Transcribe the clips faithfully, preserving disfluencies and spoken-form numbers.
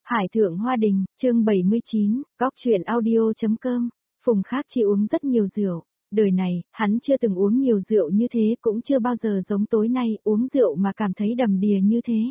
Hải thượng hoa đình, chương bảy mươi chín, góc truyện audio.com. Phùng Khác Chi uống rất nhiều rượu. Đời này, hắn chưa từng uống nhiều rượu như thế, cũng chưa bao giờ giống tối nay uống rượu mà cảm thấy đầm đìa như thế.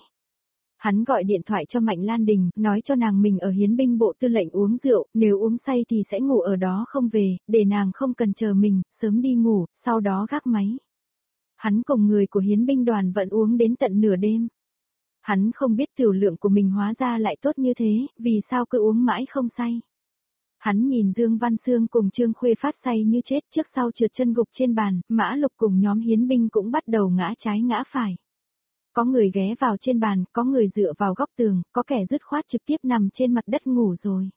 Hắn gọi điện thoại cho Mạnh Lan Đình, nói cho nàng mình ở hiến binh bộ tư lệnh uống rượu, nếu uống say thì sẽ ngủ ở đó không về, để nàng không cần chờ mình, sớm đi ngủ, sau đó gác máy. Hắn cùng người của hiến binh đoàn vẫn uống đến tận nửa đêm. Hắn không biết tiểu lượng của mình hóa ra lại tốt như thế, vì sao cứ uống mãi không say. Hắn nhìn Dương Văn Sương cùng Trương Khuê phát say như chết, trước sau trượt chân gục trên bàn, Mã Lục cùng nhóm hiến binh cũng bắt đầu ngã trái ngã phải. Có người ghé vào trên bàn, có người dựa vào góc tường, có kẻ dứt khoát trực tiếp nằm trên mặt đất ngủ rồi.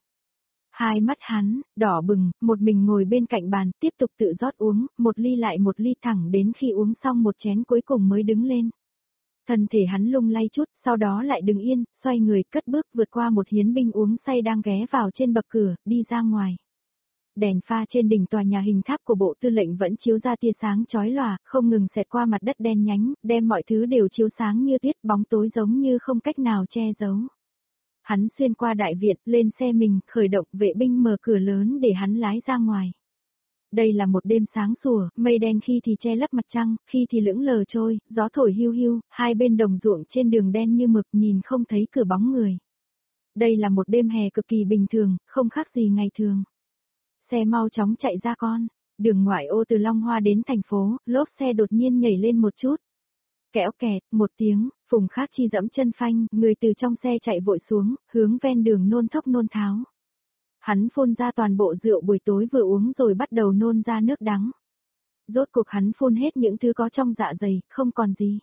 Hai mắt hắn, đỏ bừng, một mình ngồi bên cạnh bàn, tiếp tục tự rót uống, một ly lại một ly thẳng đến khi uống xong một chén cuối cùng mới đứng lên. Thân thể hắn lung lay chút, sau đó lại đứng yên, xoay người cất bước vượt qua một hiến binh uống say đang ghé vào trên bậc cửa, đi ra ngoài. Đèn pha trên đỉnh tòa nhà hình tháp của bộ tư lệnh vẫn chiếu ra tia sáng chói lòa, không ngừng xẹt qua mặt đất đen nhánh, đem mọi thứ đều chiếu sáng như tuyết, bóng tối giống như không cách nào che giấu. Hắn xuyên qua đại viện, lên xe mình, khởi động, vệ binh mở cửa lớn để hắn lái ra ngoài. Đây là một đêm sáng sủa, mây đen khi thì che lấp mặt trăng, khi thì lững lờ trôi, gió thổi hiu hiu, hai bên đồng ruộng trên đường đen như mực nhìn không thấy cửa bóng người. Đây là một đêm hè cực kỳ bình thường, không khác gì ngày thường. Xe mau chóng chạy ra con, đường ngoại ô từ Long Hoa đến thành phố, lốp xe đột nhiên nhảy lên một chút. Kẽo kẹt, một tiếng, Phùng Khác Chi dẫm chân phanh, người từ trong xe chạy vội xuống, hướng ven đường nôn thốc nôn tháo. Hắn phun ra toàn bộ rượu buổi tối vừa uống rồi bắt đầu nôn ra nước đắng. Rốt cuộc hắn phun hết những thứ có trong dạ dày, không còn gì.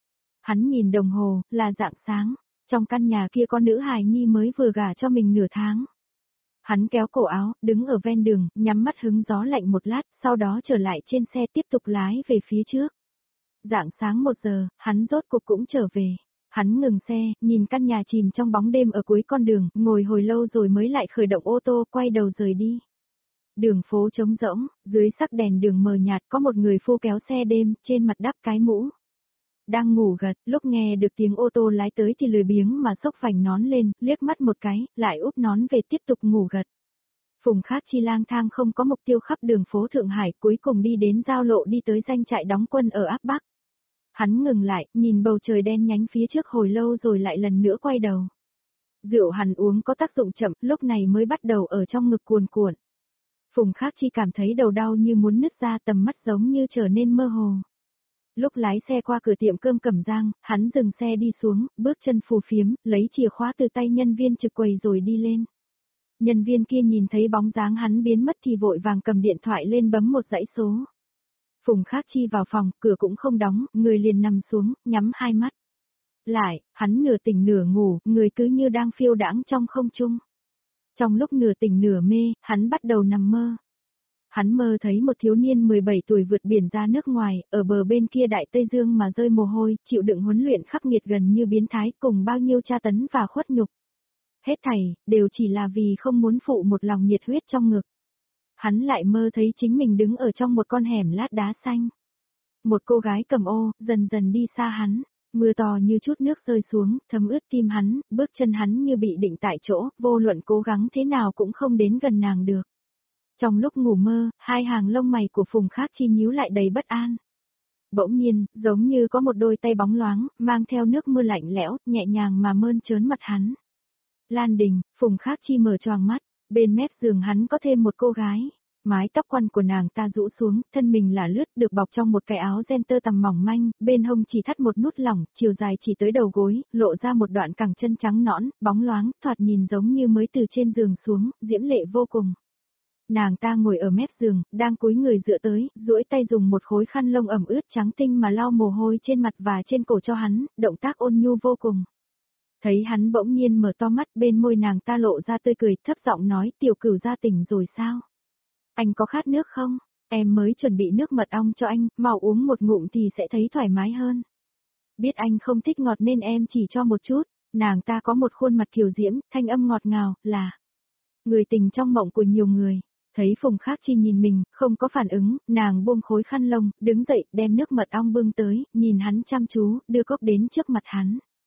Hắn nhìn đồng hồ, là rạng sáng, trong căn nhà kia có nữ hài nhi mới vừa gả cho mình nửa tháng. Hắn kéo cổ áo, đứng ở ven đường, nhắm mắt hứng gió lạnh một lát, sau đó trở lại trên xe tiếp tục lái về phía trước. Rạng sáng một giờ, hắn rốt cuộc cũng trở về. Hắn ngừng xe, nhìn căn nhà chìm trong bóng đêm ở cuối con đường, ngồi hồi lâu rồi mới lại khởi động ô tô, quay đầu rời đi. Đường phố trống rỗng, dưới sắc đèn đường mờ nhạt có một người phu kéo xe đêm, trên mặt đắp cái mũ. Đang ngủ gật, lúc nghe được tiếng ô tô lái tới thì lười biếng mà xốc vành nón lên, liếc mắt một cái, lại úp nón về tiếp tục ngủ gật. Phùng Khác Chi lang thang không có mục tiêu khắp đường phố Thượng Hải, cuối cùng đi đến giao lộ đi tới doanh trại đóng quân ở áp Bắc. Hắn ngừng lại, nhìn bầu trời đen nhánh phía trước hồi lâu rồi lại lần nữa quay đầu. Rượu hắn uống có tác dụng chậm, lúc này mới bắt đầu ở trong ngực cuồn cuộn. Phùng Khác Chi cảm thấy đầu đau như muốn nứt ra, tầm mắt giống như trở nên mơ hồ. Lúc lái xe qua cửa tiệm cơm Cẩm Giang, hắn dừng xe đi xuống, bước chân phù phiếm, lấy chìa khóa từ tay nhân viên trực quầy rồi đi lên. Nhân viên kia nhìn thấy bóng dáng hắn biến mất thì vội vàng cầm điện thoại lên bấm một dãy số. Phùng Khác Chi vào phòng, cửa cũng không đóng, người liền nằm xuống, nhắm hai mắt. Lại, hắn nửa tỉnh nửa ngủ, người cứ như đang phiêu đãng trong không trung. Trong lúc nửa tỉnh nửa mê, hắn bắt đầu nằm mơ. Hắn mơ thấy một thiếu niên mười bảy tuổi vượt biển ra nước ngoài, ở bờ bên kia Đại Tây Dương mà rơi mồ hôi, chịu đựng huấn luyện khắc nghiệt gần như biến thái, cùng bao nhiêu tra tấn và khuất nhục. Hết thảy, đều chỉ là vì không muốn phụ một lòng nhiệt huyết trong ngực. Hắn lại mơ thấy chính mình đứng ở trong một con hẻm lát đá xanh. Một cô gái cầm ô, dần dần đi xa hắn, mưa to như chút nước rơi xuống, thấm ướt tim hắn, bước chân hắn như bị định tại chỗ, vô luận cố gắng thế nào cũng không đến gần nàng được. Trong lúc ngủ mơ, hai hàng lông mày của Phùng Khác Chi nhíu lại đầy bất an. Bỗng nhiên, giống như có một đôi tay bóng loáng, mang theo nước mưa lạnh lẽo, nhẹ nhàng mà mơn trớn mặt hắn. Lan Đình, Phùng Khác Chi mở choàng mắt, bên mép giường hắn có thêm một cô gái. Mái tóc quăn của nàng ta rũ xuống, thân mình là lướt được bọc trong một cái áo ren tơ tằm mỏng manh, bên hông chỉ thắt một nút lỏng, chiều dài chỉ tới đầu gối, lộ ra một đoạn cẳng chân trắng nõn, bóng loáng, thoạt nhìn giống như mới từ trên giường xuống, diễm lệ vô cùng. Nàng ta ngồi ở mép giường, đang cúi người dựa tới, duỗi tay dùng một khối khăn lông ẩm ướt trắng tinh mà lau mồ hôi trên mặt và trên cổ cho hắn, động tác ôn nhu vô cùng. Thấy hắn bỗng nhiên mở to mắt, bên môi nàng ta lộ ra tươi cười, thấp giọng nói, Tiểu Cửu gia tỉnh rồi sao? Anh có khát nước không? Em mới chuẩn bị nước mật ong cho anh, mau uống một ngụm thì sẽ thấy thoải mái hơn. Biết anh không thích ngọt nên em chỉ cho một chút. Nàng ta có một khuôn mặt kiều diễm, thanh âm ngọt ngào, là người tình trong mộng của nhiều người. Thấy Phùng Khác Chi nhìn mình, không có phản ứng, nàng buông khối khăn lông, đứng dậy, đem nước mật ong bưng tới, nhìn hắn chăm chú, đưa cốc đến trước mặt hắn.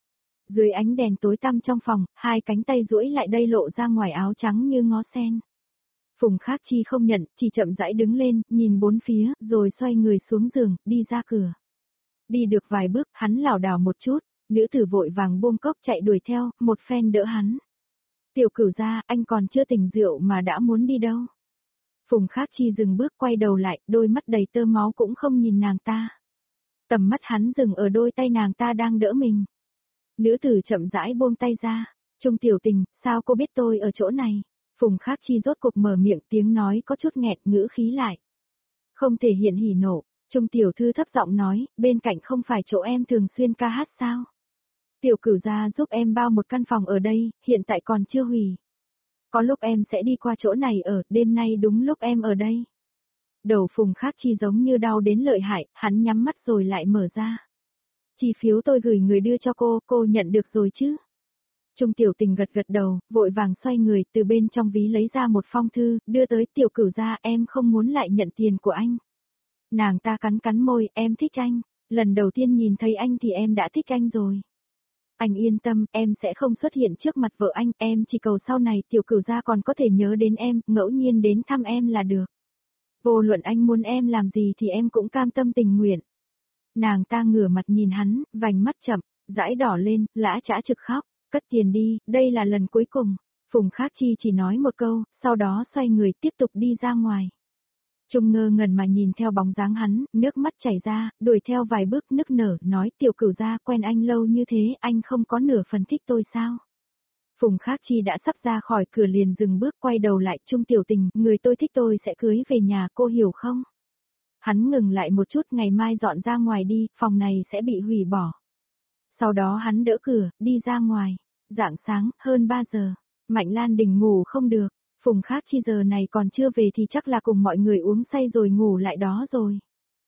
Dưới ánh đèn tối tăm trong phòng, hai cánh tay duỗi lại đây lộ ra ngoài áo trắng như ngó sen. Phùng Khác Chi không nhận, chỉ chậm rãi đứng lên, nhìn bốn phía, rồi xoay người xuống giường, đi ra cửa. Đi được vài bước, hắn lảo đảo một chút, nữ tử vội vàng buông cốc chạy đuổi theo, một phen đỡ hắn. Tiểu Cửu gia, anh còn chưa tỉnh rượu mà đã muốn đi đâu? Phùng Khác Chi dừng bước quay đầu lại, đôi mắt đầy tơ máu cũng không nhìn nàng ta. Tầm mắt hắn dừng ở đôi tay nàng ta đang đỡ mình. Nữ tử chậm rãi buông tay ra. Trung Tiểu Tình, sao cô biết tôi ở chỗ này? Phùng Khác Chi rốt cục mở miệng, tiếng nói có chút nghẹt, ngữ khí lại. Không thể hiện hỉ nộ. Trung Tiểu Thư thấp giọng nói, bên cạnh không phải chỗ em thường xuyên ca hát sao? Tiểu Cửu gia giúp em bao một căn phòng ở đây, hiện tại còn chưa hủy. Có lúc em sẽ đi qua chỗ này ở, đêm nay đúng lúc em ở đây. Đầu Phùng Khác Chi giống như đau đến lợi hại, hắn nhắm mắt rồi lại mở ra. Chi phiếu tôi gửi người đưa cho cô, cô nhận được rồi chứ? Trung Tiểu Tình gật gật đầu, vội vàng xoay người, từ bên trong ví lấy ra một phong thư, đưa tới Tiểu Cửu gia, em không muốn lại nhận tiền của anh. Nàng ta cắn cắn môi, em thích anh, lần đầu tiên nhìn thấy anh thì em đã thích anh rồi. Anh yên tâm, em sẽ không xuất hiện trước mặt vợ anh, em chỉ cầu sau này Tiểu Cửu gia còn có thể nhớ đến em, ngẫu nhiên đến thăm em là được. Vô luận anh muốn em làm gì thì em cũng cam tâm tình nguyện. Nàng ta ngửa mặt nhìn hắn, vành mắt chậm, dãi đỏ lên, lã chã trực khóc, cất tiền đi, đây là lần cuối cùng. Phùng Khác Chi chỉ nói một câu, sau đó xoay người tiếp tục đi ra ngoài. Trung ngơ ngẩn mà nhìn theo bóng dáng hắn, nước mắt chảy ra, đuổi theo vài bước nức nở, nói Tiểu Cửu gia quen anh lâu như thế, anh không có nửa phần thích tôi sao? Phùng Khác Chi đã sắp ra khỏi cửa liền dừng bước quay đầu lại, Trung Tiểu Tình, người tôi thích tôi sẽ cưới về nhà, cô hiểu không? Hắn ngừng lại một chút, ngày mai dọn ra ngoài đi, phòng này sẽ bị hủy bỏ. Sau đó hắn đỡ cửa, đi ra ngoài. Rạng sáng, hơn ba giờ, Mạnh Lan Đình ngủ không được. Phùng Khác Chi giờ này còn chưa về thì chắc là cùng mọi người uống say rồi ngủ lại đó rồi.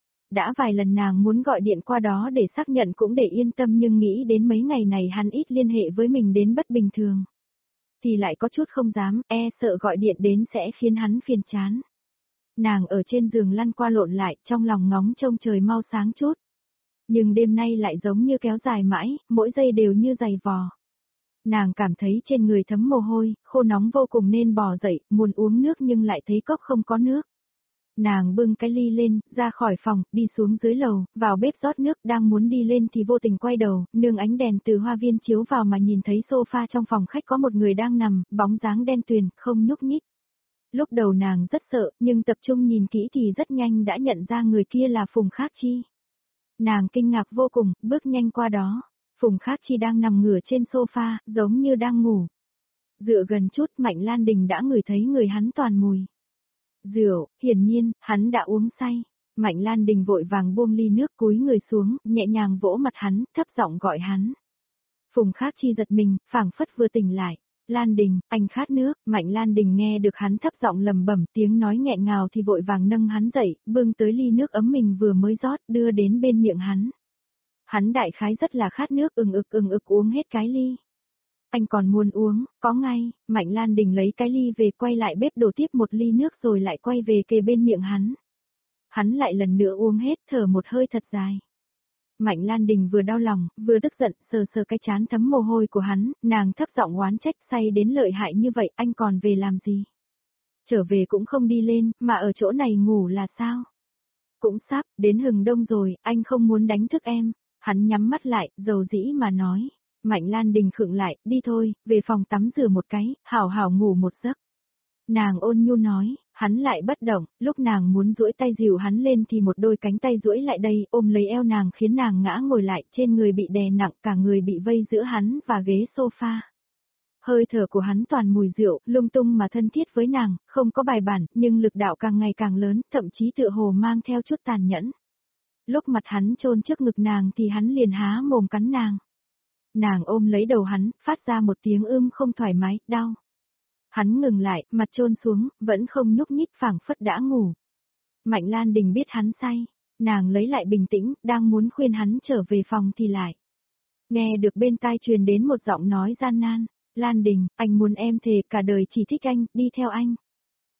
Đã vài lần nàng muốn gọi điện qua đó để xác nhận cũng để yên tâm nhưng nghĩ đến mấy ngày này hắn ít liên hệ với mình đến bất bình thường. Thì lại có chút không dám, e sợ gọi điện đến sẽ khiến hắn phiền chán. Nàng ở trên giường lăn qua lộn lại, trong lòng ngóng trông trời mau sáng chút. Nhưng đêm nay lại giống như kéo dài mãi, mỗi giây đều như giày vò. Nàng cảm thấy trên người thấm mồ hôi, khô nóng vô cùng nên bò dậy, muốn uống nước nhưng lại thấy cốc không có nước. Nàng bưng cái ly lên, ra khỏi phòng, đi xuống dưới lầu, vào bếp rót nước, đang muốn đi lên thì vô tình quay đầu, nương ánh đèn từ hoa viên chiếu vào mà nhìn thấy sofa trong phòng khách có một người đang nằm, bóng dáng đen tuyền, không nhúc nhích. Lúc đầu nàng rất sợ, nhưng tập trung nhìn kỹ thì rất nhanh đã nhận ra người kia là Phùng Khác Chi. Nàng kinh ngạc vô cùng, bước nhanh qua đó. Phùng Khác Chi đang nằm ngửa trên sofa, giống như đang ngủ. Dựa gần chút, Mạnh Lan Đình đã ngửi thấy người hắn toàn mùi rượu, hiển nhiên, hắn đã uống say. Mạnh Lan Đình vội vàng buông ly nước cúi người xuống, nhẹ nhàng vỗ mặt hắn, thấp giọng gọi hắn. Phùng Khác Chi giật mình, phảng phất vừa tỉnh lại. Lan Đình, anh khát nước. Mạnh Lan Đình nghe được hắn thấp giọng lầm bẩm tiếng nói nghẹn ngào thì vội vàng nâng hắn dậy, bưng tới ly nước ấm mình vừa mới rót, đưa đến bên miệng hắn. Hắn đại khái rất là khát nước, ừng ực ừng ực uống hết cái ly. Anh còn muốn uống, có ngay. Mạnh Lan Đình lấy cái ly về quay lại bếp đổ tiếp một ly nước rồi lại quay về kề bên miệng hắn. Hắn lại lần nữa uống hết, thở một hơi thật dài. Mạnh Lan Đình vừa đau lòng, vừa tức giận, sờ sờ cái trán thấm mồ hôi của hắn, nàng thấp giọng oán trách, say đến lợi hại như vậy, anh còn về làm gì? Trở về cũng không đi lên, mà ở chỗ này ngủ là sao? Cũng sắp, đến hừng đông rồi, anh không muốn đánh thức em. Hắn nhắm mắt lại, dầu dĩ mà nói. Mạnh Lan Đình khựng lại, đi thôi, về phòng tắm rửa một cái, hảo hảo ngủ một giấc. Nàng ôn nhu nói, hắn lại bất động, lúc nàng muốn duỗi tay dìu hắn lên thì một đôi cánh tay duỗi lại đây, ôm lấy eo nàng khiến nàng ngã ngồi lại, trên người bị đè nặng, cả người bị vây giữa hắn và ghế sofa. Hơi thở của hắn toàn mùi rượu, lung tung mà thân thiết với nàng, không có bài bản, nhưng lực đạo càng ngày càng lớn, thậm chí tựa hồ mang theo chút tàn nhẫn. Lúc mặt hắn chôn trước ngực nàng thì hắn liền há mồm cắn nàng. Nàng ôm lấy đầu hắn, phát ra một tiếng ưm không thoải mái, đau. Hắn ngừng lại, mặt chôn xuống, vẫn không nhúc nhích, phảng phất đã ngủ. Mạnh Lan Đình biết hắn say, nàng lấy lại bình tĩnh, đang muốn khuyên hắn trở về phòng thì lại. Nghe được bên tai truyền đến một giọng nói gian nan, Lan Đình, anh muốn em thề cả đời chỉ thích anh, đi theo anh.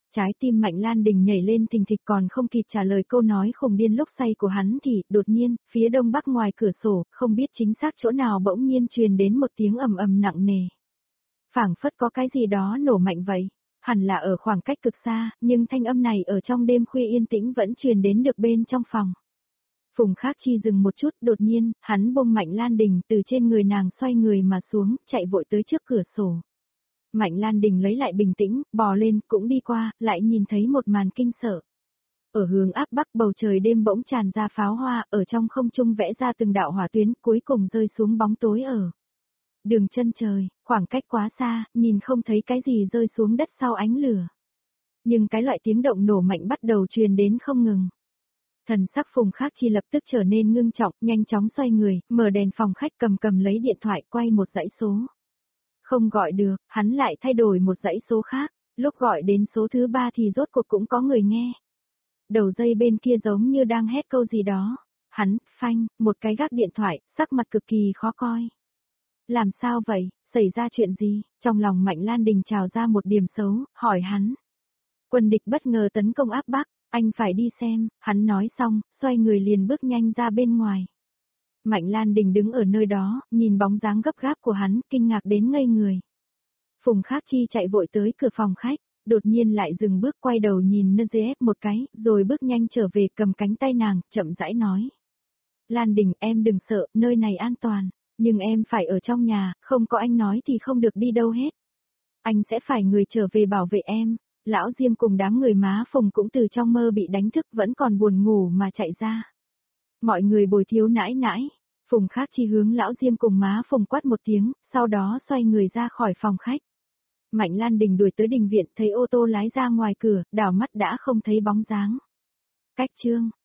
Trái tim Mạnh Lan Đình nhảy lên thình thịch, còn không kịp trả lời câu nói khùng điên lúc say của hắn thì, đột nhiên, phía đông bắc ngoài cửa sổ, không biết chính xác chỗ nào bỗng nhiên truyền đến một tiếng ầm ầm nặng nề. Phảng phất có cái gì đó nổ mạnh vậy. Hẳn là ở khoảng cách cực xa, nhưng thanh âm này ở trong đêm khuya yên tĩnh vẫn truyền đến được bên trong phòng. Phùng Khắc Chi dừng một chút, đột nhiên, hắn buông Mạnh Lan Đình từ trên người nàng xoay người mà xuống, chạy vội tới trước cửa sổ. Mạnh Lan Đình lấy lại bình tĩnh, bò lên, cũng đi qua, lại nhìn thấy một màn kinh sợ. Ở hướng áp bắc bầu trời đêm bỗng tràn ra pháo hoa, ở trong không trung vẽ ra từng đạo hỏa tuyến, cuối cùng rơi xuống bóng tối ở đường chân trời, khoảng cách quá xa, nhìn không thấy cái gì rơi xuống đất sau ánh lửa. Nhưng cái loại tiếng động nổ mạnh bắt đầu truyền đến không ngừng. Thần sắc Phùng Khắc Chi lập tức trở nên ngưng trọng, nhanh chóng xoay người, mở đèn phòng khách, cầm cầm lấy điện thoại, quay một dãy số. Không gọi được, hắn lại thay đổi một dãy số khác, lúc gọi đến số thứ ba thì rốt cuộc cũng có người nghe. Đầu dây bên kia giống như đang hét câu gì đó. Hắn, phanh, một cái gác điện thoại, sắc mặt cực kỳ khó coi. Làm sao vậy, xảy ra chuyện gì? Trong lòng Mạnh Lan Đình trào ra một điểm xấu, hỏi hắn. Quân địch bất ngờ tấn công áp Bắc, anh phải đi xem, hắn nói xong, xoay người liền bước nhanh ra bên ngoài. Mạnh Lan Đình đứng ở nơi đó, nhìn bóng dáng gấp gáp của hắn, kinh ngạc đến ngây người. Phùng Khắc Chi chạy vội tới cửa phòng khách, đột nhiên lại dừng bước, quay đầu nhìn N G F một cái, rồi bước nhanh trở về, cầm cánh tay nàng, chậm rãi nói. Lan Đình, em đừng sợ, nơi này an toàn, nhưng em phải ở trong nhà, không có anh nói thì không được đi đâu hết. Anh sẽ phải người trở về bảo vệ em. Lão Diêm cùng đám người má Phùng cũng từ trong mơ bị đánh thức, vẫn còn buồn ngủ mà chạy ra. Mọi người bồi thiếu nãi nãi. Phùng Khắc Chi hướng Lão Diêm cùng má Phùng quát một tiếng, sau đó xoay người ra khỏi phòng khách. Mạnh Lan Đình đuổi tới đình viện, thấy ô tô lái ra ngoài cửa, đảo mắt đã không thấy bóng dáng. Cách chương